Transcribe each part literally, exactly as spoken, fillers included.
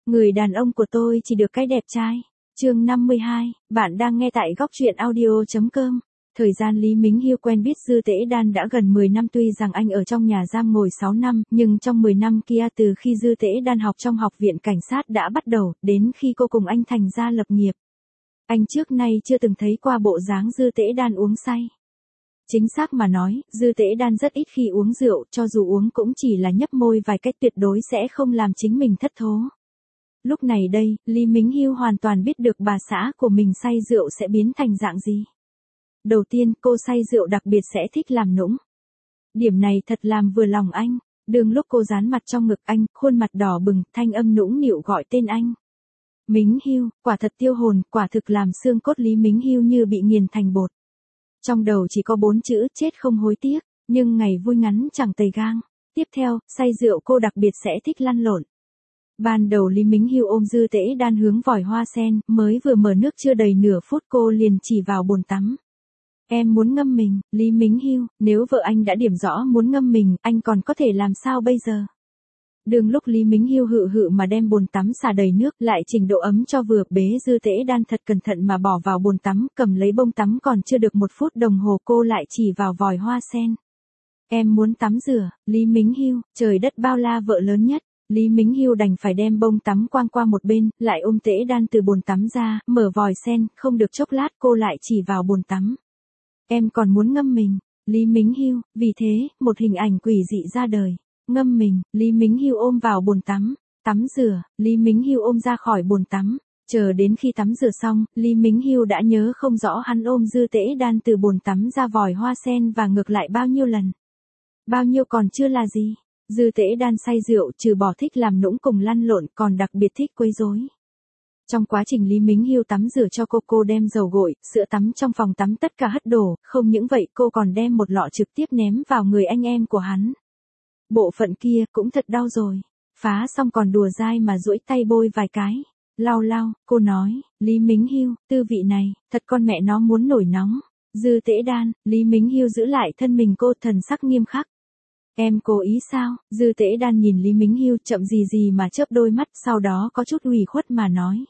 Người đàn ông của tôi chỉ được cái đẹp trai. Chương năm mươi hai, bạn đang nghe tại góc truyện audio chấm com. Thời gian Lý Mính Hiêu quen biết Dư Tễ Đan đã gần mười năm, tuy rằng anh ở trong nhà giam ngồi sáu năm, nhưng trong mười năm kia từ khi Dư Tễ Đan học trong học viện cảnh sát đã bắt đầu, đến khi cô cùng anh thành ra lập nghiệp. Anh trước nay chưa từng thấy qua bộ dáng Dư Tễ Đan uống say. Chính xác mà nói, Dư Tễ Đan rất ít khi uống rượu, cho dù uống cũng chỉ là nhấp môi vài cách, tuyệt đối sẽ không làm chính mình thất thố. Lúc này đây, Lý Mính Hiêu hoàn toàn biết được bà xã của mình say rượu sẽ biến thành dạng gì. Đầu tiên, cô say rượu đặc biệt sẽ thích làm nũng. Điểm này thật làm vừa lòng anh. Đương lúc cô dán mặt trong ngực anh, khuôn mặt đỏ bừng, thanh âm nũng nịu gọi tên anh. Mính Hiêu, quả thật tiêu hồn, quả thực làm xương cốt Lý Mính Hiêu như bị nghiền thành bột. Trong đầu chỉ có bốn chữ chết không hối tiếc, nhưng ngày vui ngắn chẳng tày gang. Tiếp theo, say rượu cô đặc biệt sẽ thích lăn lộn. Ban đầu Lý Mính Hiêu ôm Dư Tễ Đan hướng vòi hoa sen, mới vừa mở nước chưa đầy nửa phút cô liền chỉ vào bồn tắm. Em muốn ngâm mình, Lý Mính Hiêu, nếu vợ anh đã điểm rõ muốn ngâm mình, anh còn có thể làm sao bây giờ? Đương lúc Lý Mính Hiêu hự hự mà đem bồn tắm xả đầy nước, lại chỉnh độ ấm cho vừa, bế Dư Tễ Đan thật cẩn thận mà bỏ vào bồn tắm, cầm lấy bông tắm, còn chưa được một phút đồng hồ cô lại chỉ vào vòi hoa sen. Em muốn tắm rửa, Lý Mính Hiêu, trời đất bao la vợ lớn nhất. Lý Mính Hiêu đành phải đem bông tắm quăng qua một bên, lại ôm Tễ Đan từ bồn tắm ra, mở vòi sen, không được chốc lát cô lại chỉ vào bồn tắm. Em còn muốn ngâm mình, Lý Mính Hiêu, vì thế, một hình ảnh quỷ dị ra đời. Ngâm mình, Lý Mính Hiêu ôm vào bồn tắm, tắm rửa, Lý Mính Hiêu ôm ra khỏi bồn tắm. Chờ đến khi tắm rửa xong, Lý Mính Hiêu đã nhớ không rõ hắn ôm Dư Tễ Đan từ bồn tắm ra vòi hoa sen và ngược lại bao nhiêu lần. Bao nhiêu còn chưa là gì. Dư Tễ Đan say rượu trừ bỏ thích làm nũng cùng lăn lộn còn đặc biệt thích quấy rối. Trong quá trình Lý Mính Hiêu tắm rửa cho cô, cô đem dầu gội, sữa tắm trong phòng tắm tất cả hất đổ, không những vậy cô còn đem một lọ trực tiếp ném vào người anh em của hắn. Bộ phận kia cũng thật đau rồi. Phá xong còn đùa dai mà duỗi tay bôi vài cái. Lau lau, cô nói, Lý Mính Hiêu, tư vị này, thật con mẹ nó muốn nổi nóng. Dư Tễ Đan, Lý Mính Hiêu giữ lại thân mình cô, thần sắc nghiêm khắc. Em cố ý sao? Dư Tễ Đan nhìn Lý Mính Hiêu chậm gì gì mà chớp đôi mắt, sau đó có chút ủy khuất mà nói.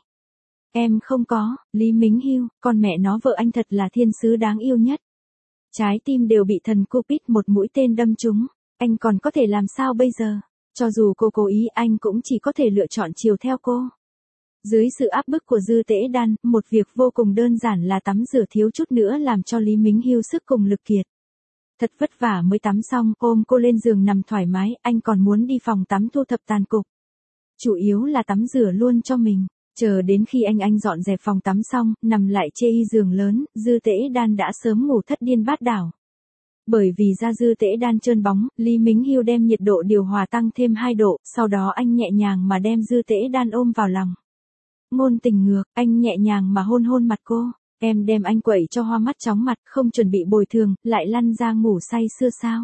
Em không có, Lý Mính Hiêu, con mẹ nó vợ anh thật là thiên sứ đáng yêu nhất. Trái tim đều bị thần Cupid một mũi tên đâm trúng, anh còn có thể làm sao bây giờ? Cho dù cô cố ý anh cũng chỉ có thể lựa chọn chiều theo cô. Dưới sự áp bức của Dư Tễ Đan, một việc vô cùng đơn giản là tắm rửa thiếu chút nữa làm cho Lý Mính Hiêu sức cùng lực kiệt. Thật vất vả mới tắm xong, ôm cô lên giường nằm thoải mái, anh còn muốn đi phòng tắm thu thập tàn cục. Chủ yếu là tắm rửa luôn cho mình, chờ đến khi anh anh dọn dẹp phòng tắm xong, nằm lại chê y giường lớn, Dư Tễ Đan đã sớm ngủ thất điên bát đảo. Bởi vì da Dư Tễ Đan trơn bóng, Lý Mính Hiêu đem nhiệt độ điều hòa tăng thêm hai độ, sau đó anh nhẹ nhàng mà đem Dư Tễ Đan ôm vào lòng. Ngôn tình ngược, anh nhẹ nhàng mà hôn hôn mặt cô. Em đem anh quẩy cho hoa mắt chóng mặt, không chuẩn bị bồi thường, lại lăn ra ngủ say sưa sao?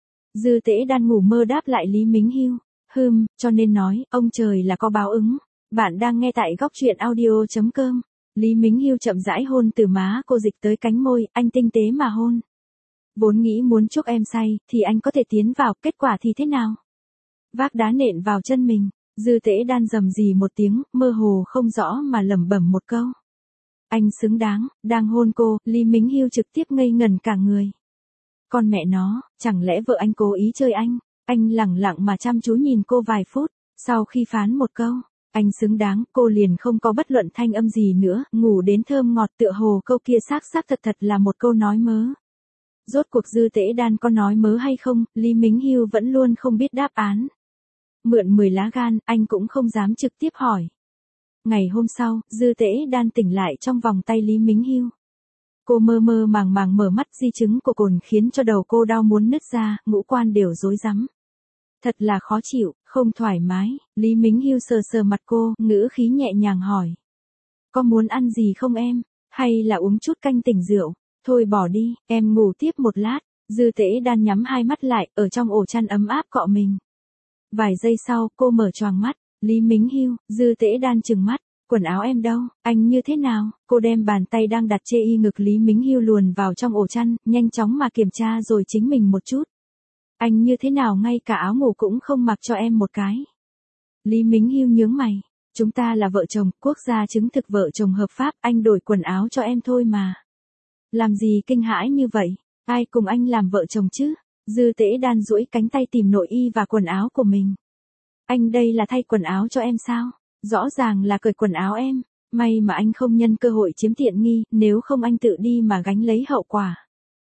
Dư Tễ Đan ngủ mơ đáp lại Lý Mính Hiêu. Hừm, cho nên nói, ông trời là có báo ứng. Bạn đang nghe tại góc truyện audio chấm com. Lý Mính Hiêu chậm rãi hôn từ má cô dịch tới cánh môi, anh tinh tế mà hôn. Vốn nghĩ muốn chúc em say, thì anh có thể tiến vào, kết quả thì thế nào? Vác đá nện vào chân mình, Dư Tễ Đan rầm rì một tiếng, mơ hồ không rõ mà lẩm bẩm một câu. Anh xứng đáng, đang hôn cô, Lý Mính Hiêu trực tiếp ngây ngẩn cả người. Con mẹ nó, chẳng lẽ vợ anh cố ý chơi anh? Anh lẳng lặng mà chăm chú nhìn cô vài phút, sau khi phán một câu, anh xứng đáng, cô liền không có bất luận thanh âm gì nữa, ngủ đến thơm ngọt tựa hồ câu kia xác xác thật thật là một câu nói mớ. Rốt cuộc Dư Tễ Đan có nói mớ hay không, Lý Mính Hiêu vẫn luôn không biết đáp án. Mượn mười lá gan, anh cũng không dám trực tiếp hỏi. Ngày hôm sau, Dư Tễ Đan tỉnh lại trong vòng tay Lý Mính Hiêu. Cô mơ mơ màng màng mở mắt, di chứng của cồn khiến cho đầu cô đau muốn nứt ra, ngũ quan đều rối rắm. Thật là khó chịu, không thoải mái, Lý Mính Hiêu sờ sờ mặt cô, ngữ khí nhẹ nhàng hỏi. Có muốn ăn gì không em, hay là uống chút canh tỉnh rượu? Thôi bỏ đi, em ngủ tiếp một lát. Dư Tễ Đan nhắm hai mắt lại, ở trong ổ chăn ấm áp cọ mình. Vài giây sau, cô mở choàng mắt. Lý Mính Hiêu, Dư Tễ Đan trừng mắt, quần áo em đâu, anh như thế nào? Cô đem bàn tay đang đặt chê y ngực Lý Mính Hiêu luồn vào trong ổ chăn, nhanh chóng mà kiểm tra rồi chính mình một chút. Anh như thế nào ngay cả áo ngủ cũng không mặc cho em một cái. Lý Mính Hiêu nhướng mày, Chúng ta là vợ chồng, quốc gia chứng thực vợ chồng hợp pháp, anh đổi quần áo cho em thôi mà. Làm gì kinh hãi như vậy, ai cùng anh làm vợ chồng chứ? Dư Tễ Đan duỗi cánh tay tìm nội y và quần áo của mình. Anh đây là thay quần áo cho em sao? Rõ ràng là cởi quần áo em. May mà anh không nhân cơ hội chiếm tiện nghi, nếu không anh tự đi mà gánh lấy hậu quả.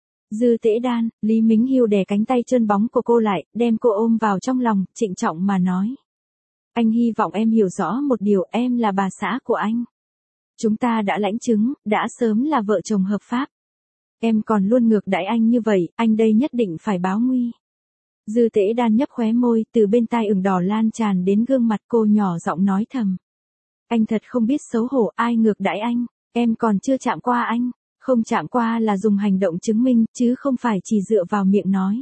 Dư Tễ Đan, Lý Mính Hiêu đè cánh tay trơn bóng của cô lại, đem cô ôm vào trong lòng, trịnh trọng mà nói. Anh hy vọng em hiểu rõ một điều, em là bà xã của anh. Chúng ta đã lãnh chứng, đã sớm là vợ chồng hợp pháp. Em còn luôn ngược đãi anh như vậy, anh đây nhất định phải báo nguy. Dư Tễ Đan nhấp khóe môi, từ bên tai ửng đỏ lan tràn đến gương mặt cô nhỏ giọng nói thầm. Anh thật không biết xấu hổ, ai ngược đãi anh, em còn chưa chạm qua anh, không chạm qua là dùng hành động chứng minh, chứ không phải chỉ dựa vào miệng nói.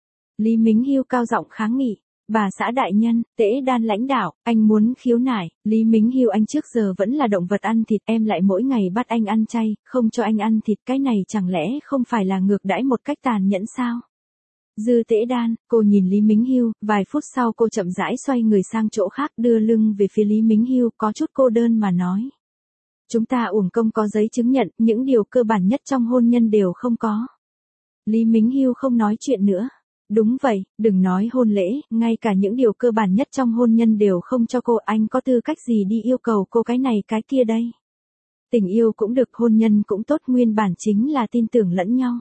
Lý Mính Hiêu cao giọng kháng nghị, bà xã đại nhân, Tễ Đan lãnh đạo, anh muốn khiếu nại, Lý Mính Hiêu anh trước giờ vẫn là động vật ăn thịt, em lại mỗi ngày bắt anh ăn chay, không cho anh ăn thịt, cái này chẳng lẽ không phải là ngược đãi một cách tàn nhẫn sao? Dư Tễ Đan, cô nhìn Lý Mính Hiêu, vài phút sau cô chậm rãi xoay người sang chỗ khác đưa lưng về phía Lý Mính Hiêu, có chút cô đơn mà nói. Chúng ta uổng công có giấy chứng nhận, những điều cơ bản nhất trong hôn nhân đều không có. Lý Mính Hiêu không nói chuyện nữa. Đúng vậy, đừng nói hôn lễ, ngay cả những điều cơ bản nhất trong hôn nhân đều không cho cô, anh có tư cách gì đi yêu cầu cô cái này cái kia đây. Tình yêu cũng được, hôn nhân cũng tốt, nguyên bản chính là tin tưởng lẫn nhau.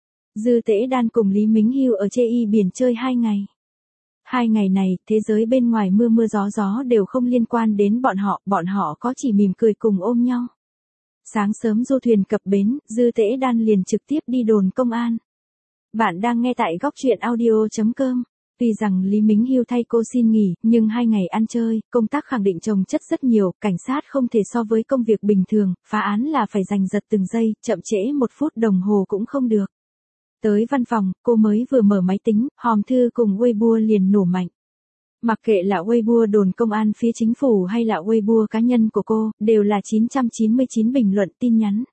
Dư Tễ Đan cùng Lý Mính Hiêu ở Chê Y biển chơi hai ngày. Hai ngày này, thế giới bên ngoài mưa mưa gió gió đều không liên quan đến bọn họ, bọn họ có chỉ mỉm cười cùng ôm nhau. Sáng sớm du thuyền cập bến, Dư Tễ Đan liền trực tiếp đi đồn công an. Bạn đang nghe tại góc truyện audio chấm com. Tuy rằng Lý Mính Hiêu thay cô xin nghỉ, nhưng hai ngày ăn chơi, công tác khẳng định chồng chất rất nhiều, cảnh sát không thể so với công việc bình thường, phá án là phải giành giật từng giây, chậm trễ một phút đồng hồ cũng không được. Tới văn phòng, cô mới vừa mở máy tính, hòm thư cùng Weibo liền nổ mạnh. Mặc kệ là Weibo đồn công an phía chính phủ hay là Weibo cá nhân của cô, đều là chín trăm chín mươi chín bình luận tin nhắn.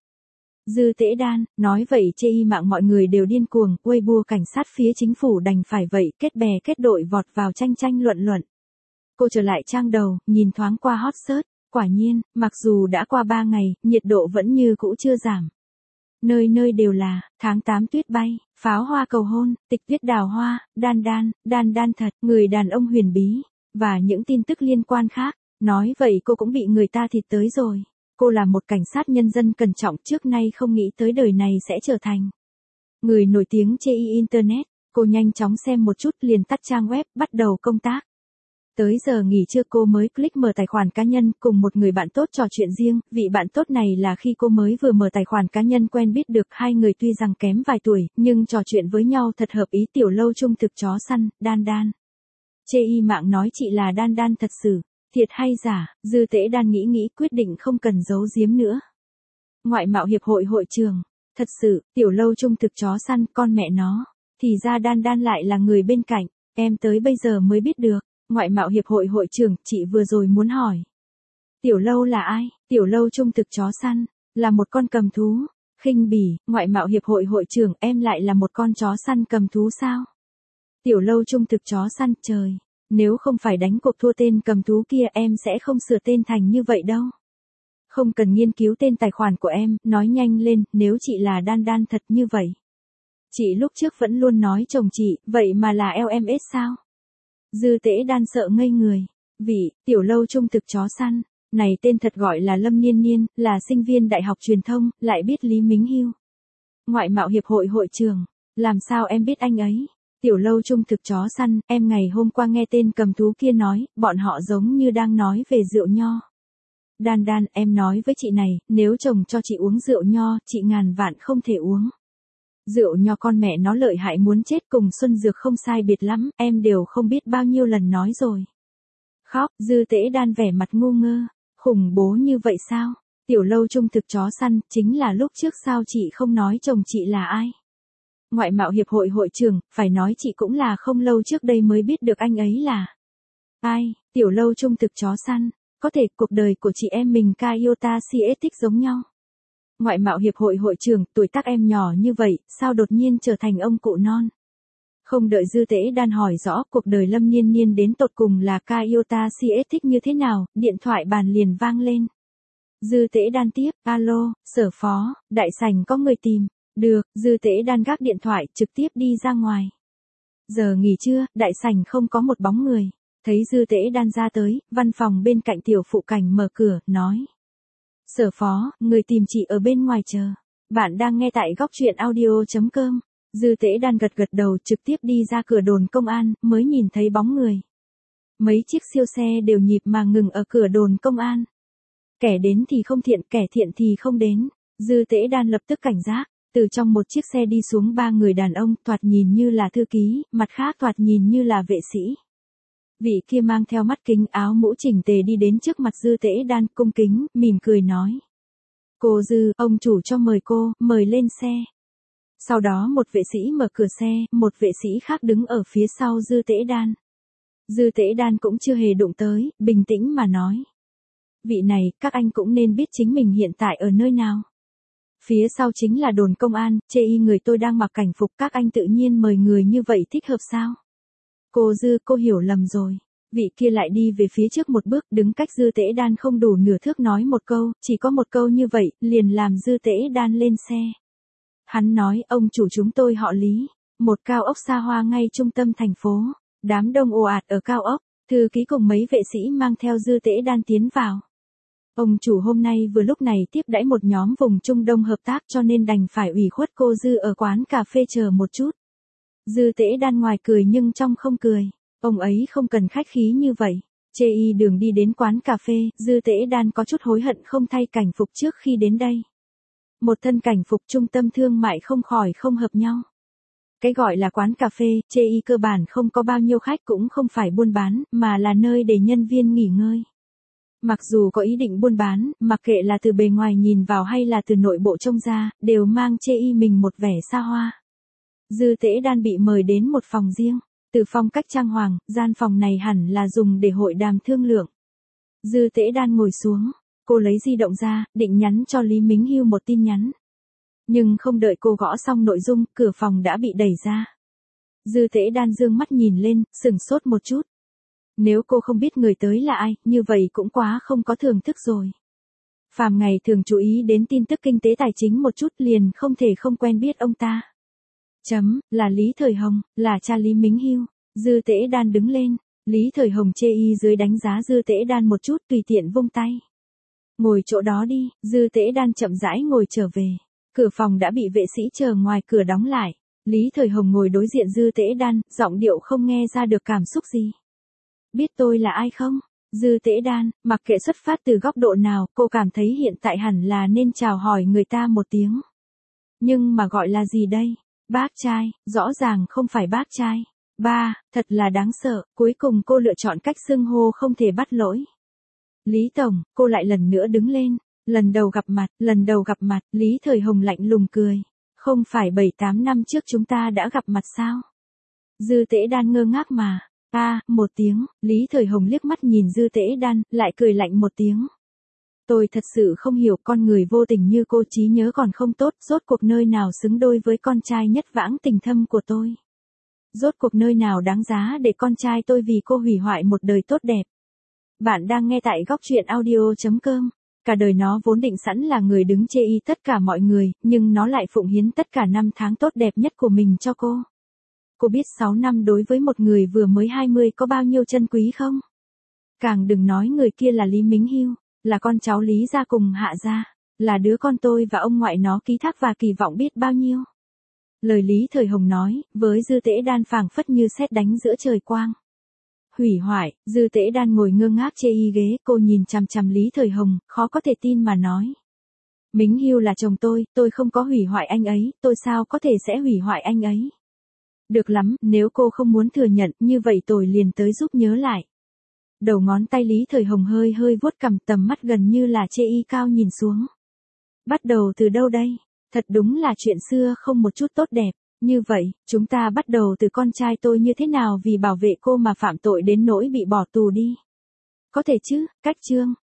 Dư Tễ Đan, nói vậy Chê Y mạng mọi người đều điên cuồng, Weibo cảnh sát phía chính phủ đành phải vậy, kết bè kết đội vọt vào tranh tranh luận luận. Cô trở lại trang đầu, nhìn thoáng qua hot search, quả nhiên, mặc dù đã qua ba ngày, nhiệt độ vẫn như cũ chưa giảm. Nơi nơi đều là, tháng tám tuyết bay, pháo hoa cầu hôn, tịch tuyết đào hoa, đan đan, đan đan thật, người đàn ông huyền bí, và những tin tức liên quan khác. Nói vậy cô cũng bị người ta thịt tới rồi. Cô là một cảnh sát nhân dân cẩn trọng, trước nay không nghĩ tới đời này sẽ trở thành người nổi tiếng Chê Y Internet. Cô nhanh chóng xem một chút liền tắt trang web, bắt đầu công tác. Tới giờ nghỉ trưa cô mới click mở tài khoản cá nhân cùng một người bạn tốt trò chuyện riêng, vị bạn tốt này là khi cô mới vừa mở tài khoản cá nhân quen biết được, hai người tuy rằng kém vài tuổi, nhưng trò chuyện với nhau thật hợp ý. Tiểu lâu trung thực chó săn, Đan Đan. Chê Y mạng nói chị là Đan Đan thật sự, thiệt hay giả? Dư Tễ Đan nghĩ nghĩ quyết định không cần giấu giếm nữa. Ngoại mạo hiệp hội hội trưởng, thật sự, tiểu lâu trung thực chó săn, con mẹ nó, thì ra Đan Đan lại là người bên cạnh, em tới bây giờ mới biết được. Ngoại mạo hiệp hội hội trưởng, chị vừa rồi muốn hỏi. Tiểu lâu là ai? Tiểu lâu trung thực chó săn, là một con cầm thú. Khinh bỉ, ngoại mạo hiệp hội hội trưởng, em lại là một con chó săn cầm thú sao? Tiểu lâu trung thực chó săn, trời, nếu không phải đánh cuộc thua tên cầm thú kia em sẽ không sửa tên thành như vậy đâu. Không cần nghiên cứu tên tài khoản của em, nói nhanh lên, nếu chị là Đan Đan thật như vậy. Chị lúc trước vẫn luôn nói chồng chị, vậy mà là lờ em ét sao? Dư Tễ Đan sợ ngây người. Vị, tiểu lâu trung thực chó săn, này tên thật gọi là Lâm Niên Niên, là sinh viên đại học truyền thông, lại biết Lý Mính Hiêu. Ngoại mạo hiệp hội hội trưởng, làm sao em biết anh ấy? Tiểu lâu trung thực chó săn, em ngày hôm qua nghe tên cầm thú kia nói, bọn họ giống như đang nói về rượu nho. Đan Đan, em nói với chị này, nếu chồng cho chị uống rượu nho, chị ngàn vạn không thể uống. Rượu nho con mẹ nó lợi hại muốn chết, cùng xuân dược không sai biệt lắm, em đều không biết bao nhiêu lần nói rồi. Khóc, Dư Tễ Đan vẻ mặt ngu ngơ, khủng bố như vậy sao? Tiểu lâu trung thực chó săn, chính là lúc trước sao chị không nói chồng chị là ai? Ngoại mạo hiệp hội hội trưởng, phải nói chị cũng là không lâu trước đây mới biết được anh ấy là ai. Tiểu lâu trung thực chó săn, có thể cuộc đời của chị em mình Kaiota Sietic giống nhau. Ngoại mạo hiệp hội hội trưởng, tuổi tác em nhỏ như vậy, sao đột nhiên trở thành ông cụ non? Không đợi Dư Tế Đan hỏi rõ cuộc đời Lâm Niên Niên đến tột cùng là ca yêu ta si ết thích như thế nào, điện thoại bàn liền vang lên. Dư Tế Đan tiếp, alo, Sở Phó, đại sảnh có người tìm. Được, Dư Tế Đan gác điện thoại trực tiếp đi ra ngoài. Giờ nghỉ trưa, đại sảnh không có một bóng người. Thấy Dư Tế Đan ra tới, văn phòng bên cạnh tiểu phụ cảnh mở cửa, nói. Sở Phó, người tìm chị ở bên ngoài chờ. Bạn đang nghe tại góc truyện audio.com. Dư Tế Đan gật gật đầu trực tiếp đi ra cửa đồn công an, mới nhìn thấy bóng người. Mấy chiếc siêu xe đều nhịp mà ngừng ở cửa đồn công an. Kẻ đến thì không thiện, kẻ thiện thì không đến. Dư Tế Đan lập tức cảnh giác, từ trong một chiếc xe đi xuống ba người đàn ông, thoạt nhìn như là thư ký, mặt khác thoạt nhìn như là vệ sĩ. Vị kia mang theo mắt kính, áo mũ chỉnh tề đi đến trước mặt Dư Tế Đan, cung kính, mỉm cười nói. Cô Dư, ông chủ cho mời cô, mời lên xe. Sau đó một vệ sĩ mở cửa xe, một vệ sĩ khác đứng ở phía sau Dư Tế Đan. Dư Tế Đan cũng chưa hề đụng tới, bình tĩnh mà nói. Vị này, các anh cũng nên biết chính mình hiện tại ở nơi nào. Phía sau chính là đồn công an, chê y người tôi đang mặc cảnh phục, các anh tự nhiên mời người như vậy thích hợp sao? Cô Dư, cô hiểu lầm rồi. Vị kia lại đi về phía trước một bước, đứng cách Dư Tế Đan không đủ nửa thước nói một câu, chỉ có một câu như vậy, liền làm Dư Tế Đan lên xe. Hắn nói, ông chủ chúng tôi họ Lý, một cao ốc xa hoa ngay trung tâm thành phố, đám đông ồ ạt ở cao ốc, thư ký cùng mấy vệ sĩ mang theo Dư Tế Đan tiến vào. Ông chủ hôm nay vừa lúc này tiếp đãi một nhóm vùng Trung Đông hợp tác cho nên đành phải ủy khuất cô Dư ở quán cà phê chờ một chút. Dư Tế Đan ngoài cười nhưng trong không cười, ông ấy không cần khách khí như vậy. Chê y đường đi đến quán cà phê, Dư Tế Đan có chút hối hận không thay cảnh phục trước khi đến đây. Một thân cảnh phục trung tâm thương mại không khỏi không hợp nhau. Cái gọi là quán cà phê, chê y cơ bản không có bao nhiêu khách cũng không phải buôn bán, mà là nơi để nhân viên nghỉ ngơi. Mặc dù có ý định buôn bán, mặc kệ là từ bề ngoài nhìn vào hay là từ nội bộ trông ra, đều mang chê y mình một vẻ xa hoa. Dư Tế Đan bị mời đến một phòng riêng, từ phong cách trang hoàng, gian phòng này hẳn là dùng để hội đàm thương lượng. Dư Tế Đan ngồi xuống, cô lấy di động ra, định nhắn cho Lý Mính Hiêu một tin nhắn. Nhưng không đợi cô gõ xong nội dung, cửa phòng đã bị đẩy ra. Dư Tế Đan dương mắt nhìn lên, sửng sốt một chút. Nếu cô không biết người tới là ai, như vậy cũng quá không có thưởng thức rồi. Phàm ngày thường chú ý đến tin tức kinh tế tài chính một chút liền không thể không quen biết ông ta. Chấm, là Lý Thời Hồng, là cha Lý Mính Hiêu. Dư Tế Đan đứng lên, Lý Thời Hồng chê y dưới đánh giá Dư Tế Đan một chút tùy tiện vung tay. Ngồi chỗ đó đi, Dư Tế Đan chậm rãi ngồi trở về. Cửa phòng đã bị vệ sĩ chờ ngoài cửa đóng lại. Lý Thời Hồng ngồi đối diện Dư Tế Đan, giọng điệu không nghe ra được cảm xúc gì. Biết tôi là ai không? Dư Tế Đan, mặc kệ xuất phát từ góc độ nào, cô cảm thấy hiện tại hẳn là nên chào hỏi người ta một tiếng. Nhưng mà gọi là gì đây? Bác trai, rõ ràng không phải bác trai. Ba, thật là đáng sợ, cuối cùng cô lựa chọn cách xưng hô không thể bắt lỗi. Lý Tổng, cô lại lần nữa đứng lên. Lần đầu gặp mặt, lần đầu gặp mặt, Lý Thời Hồng lạnh lùng cười. Không phải bảy tám năm trước chúng ta đã gặp mặt sao? Dư Tế Đan ngơ ngác mà. A, à, một tiếng, Lý Thời Hồng liếc mắt nhìn Dư Tế Đan, lại cười lạnh một tiếng. Tôi thật sự không hiểu con người vô tình như cô trí nhớ còn không tốt, rốt cuộc nơi nào xứng đôi với con trai nhất vãng tình thâm của tôi. Rốt cuộc nơi nào đáng giá để con trai tôi vì cô hủy hoại một đời tốt đẹp. Bạn đang nghe tại góc truyện audio.com. Cả đời nó vốn định sẵn là người đứng chê y tất cả mọi người, nhưng nó lại phụng hiến tất cả năm tháng tốt đẹp nhất của mình cho cô. Cô biết sáu năm đối với một người vừa mới hai mươi có bao nhiêu chân quý không? Càng đừng nói người kia là Lý Mính Hiêu, là con cháu Lý gia cùng Hạ gia, là đứa con tôi và ông ngoại nó ký thác và kỳ vọng biết bao nhiêu. Lời Lý Thời Hồng nói, với Dư Tế Đan phảng phất như sét đánh giữa trời quang. Hủy hoại, Dư Tế Đan ngồi ngơ ngác chê y ghế, cô nhìn chằm chằm Lý Thời Hồng, khó có thể tin mà nói. Mính Hiêu là chồng tôi, tôi không có hủy hoại anh ấy, tôi sao có thể sẽ hủy hoại anh ấy. Được lắm, nếu cô không muốn thừa nhận, như vậy tôi liền tới giúp nhớ lại. Đầu ngón tay Lý Thời Hồng hơi hơi vuốt cằm, tầm mắt gần như là chê y cao nhìn xuống. Bắt đầu từ đâu đây? Thật đúng là chuyện xưa không một chút tốt đẹp. Như vậy, chúng ta bắt đầu từ con trai tôi như thế nào vì bảo vệ cô mà phạm tội đến nỗi bị bỏ tù đi. Có thể chứ, cách chương,